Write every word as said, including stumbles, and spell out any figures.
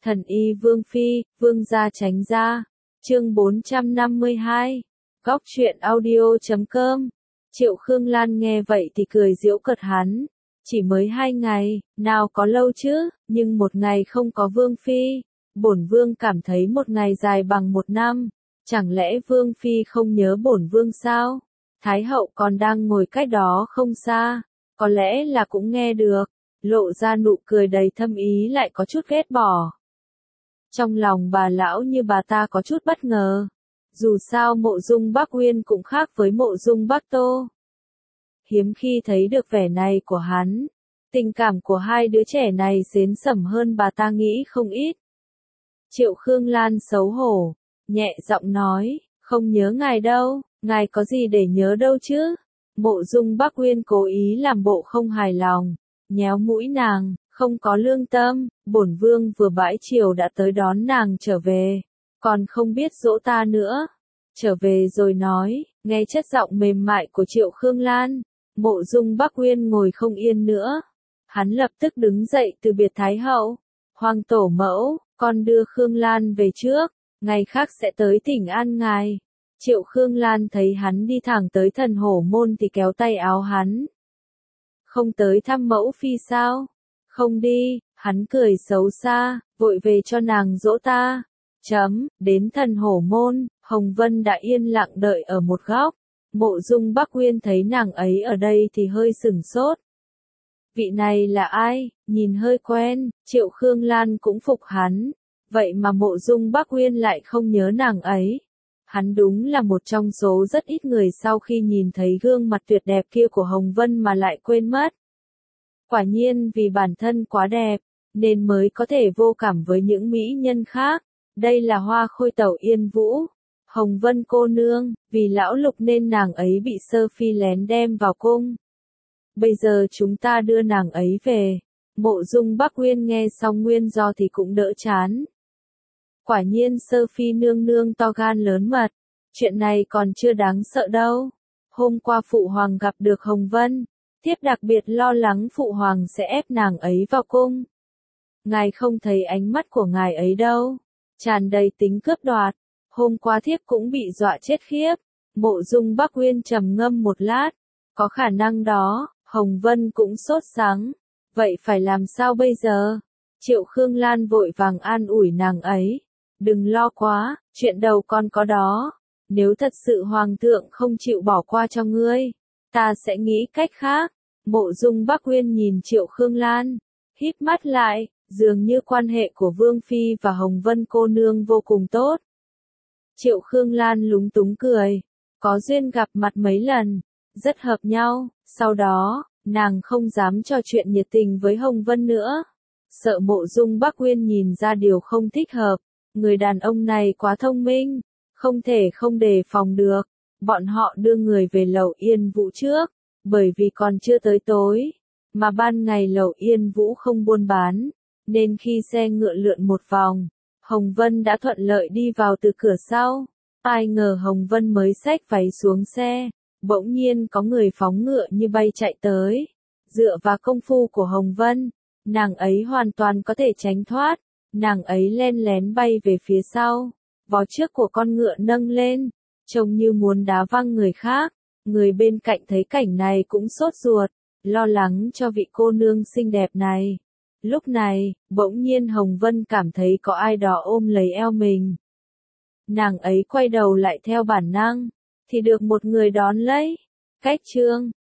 Thần y Vương Phi, Vương gia tránh ra. Chương bốn trăm năm mươi hai. Góc truyện audio chấm com. Triệu Khương Lan nghe vậy thì cười giễu cợt hắn. Chỉ mới hai ngày, nào có lâu chứ, nhưng một ngày không có Vương Phi. Bổn Vương cảm thấy một ngày dài bằng một năm. Chẳng lẽ Vương Phi không nhớ bổn Vương sao? Thái hậu còn đang ngồi cách đó không xa. Có lẽ là cũng nghe được. Lộ ra nụ cười đầy thâm ý lại có chút ghét bỏ. Trong lòng bà lão như bà ta có chút bất ngờ. Dù sao Mộ Dung Bắc Uyên cũng khác với Mộ Dung Bắc Tô. Hiếm khi thấy được vẻ này của hắn. Tình cảm của hai đứa trẻ này xến sẩm hơn bà ta nghĩ không ít. Triệu Khương Lan xấu hổ, nhẹ giọng nói, không nhớ ngài đâu, ngài có gì để nhớ đâu chứ. Mộ Dung Bắc Uyên cố ý làm bộ không hài lòng, nhéo mũi nàng, không có lương tâm, bổn Vương vừa bãi chiều đã tới đón nàng trở về, còn không biết dỗ ta nữa. Trở về rồi nói, nghe chất giọng mềm mại của Triệu Khương Lan, Mộ Dung Bắc Uyên ngồi không yên nữa. Hắn lập tức đứng dậy từ biệt Thái hậu. Hoàng tổ mẫu, con đưa Khương Lan về trước, ngày khác sẽ tới thỉnh an ngài. Triệu Khương Lan thấy hắn đi thẳng tới Thần Hổ Môn thì kéo tay áo hắn. Không tới thăm mẫu phi sao? Không đi, hắn cười xấu xa, vội về cho nàng dỗ ta. Chấm, đến Thần Hổ Môn, Hồng Vân đã yên lặng đợi ở một góc. Mộ Dung Bắc Uyên thấy nàng ấy ở đây thì hơi sửng sốt. Vị này là ai? Nhìn hơi quen, Triệu Khương Lan cũng phục hắn. Vậy mà Mộ Dung Bắc Uyên lại không nhớ nàng ấy. Hắn đúng là một trong số rất ít người sau khi nhìn thấy gương mặt tuyệt đẹp kia của Hồng Vân mà lại quên mất. Quả nhiên vì bản thân quá đẹp, nên mới có thể vô cảm với những mỹ nhân khác. Đây là Hoa Khôi Tẩu Yên Vũ. Hồng Vân cô nương, vì lão Lục nên nàng ấy bị Sơ Phi lén đem vào cung. Bây giờ chúng ta đưa nàng ấy về. Mộ Dung Bắc Uyên nghe xong nguyên do thì cũng đỡ chán. Quả nhiên Sơ Phi nương nương to gan lớn mật. Chuyện này còn chưa đáng sợ đâu. Hôm qua Phụ Hoàng gặp được Hồng Vân. Thiếp đặc biệt lo lắng Phụ Hoàng sẽ ép nàng ấy vào cung. Ngài không thấy ánh mắt của ngài ấy đâu. Tràn đầy tính cướp đoạt. Hôm qua thiếp cũng bị dọa chết khiếp. Mộ Dung Bắc Uyên trầm ngâm một lát. Có khả năng đó. Hồng Vân cũng sốt sắng. Vậy phải làm sao bây giờ? Triệu Khương Lan vội vàng an ủi nàng ấy. Đừng lo quá, chuyện đầu con có đó. Nếu thật sự Hoàng thượng không chịu bỏ qua cho ngươi, ta sẽ nghĩ cách khác. Mộ Dung Bắc Uyên nhìn Triệu Khương Lan, híp mắt lại, dường như quan hệ của Vương Phi và Hồng Vân cô nương vô cùng tốt. Triệu Khương Lan lúng túng cười, có duyên gặp mặt mấy lần, rất hợp nhau. Sau đó, nàng không dám trò chuyện nhiệt tình với Hồng Vân nữa. Sợ Mộ Dung Bắc Uyên nhìn ra điều không thích hợp. Người đàn ông này quá thông minh, không thể không đề phòng được. Bọn họ đưa người về Lầu Yên Vũ trước, bởi vì còn chưa tới tối, mà ban ngày Lầu Yên Vũ không buôn bán, nên khi xe ngựa lượn một vòng, Hồng Vân đã thuận lợi đi vào từ cửa sau. Ai ngờ Hồng Vân mới xách váy xuống xe, bỗng nhiên có người phóng ngựa như bay chạy tới. Dựa vào công phu của Hồng Vân, nàng ấy hoàn toàn có thể tránh thoát. Nàng ấy len lén bay về phía sau, vó trước của con ngựa nâng lên, trông như muốn đá văng người khác. Người bên cạnh thấy cảnh này cũng sốt ruột, lo lắng cho vị cô nương xinh đẹp này. Lúc này, bỗng nhiên Hồng Vân cảm thấy có ai đó ôm lấy eo mình. Nàng ấy quay đầu lại theo bản năng, thì được một người đón lấy. Cách chương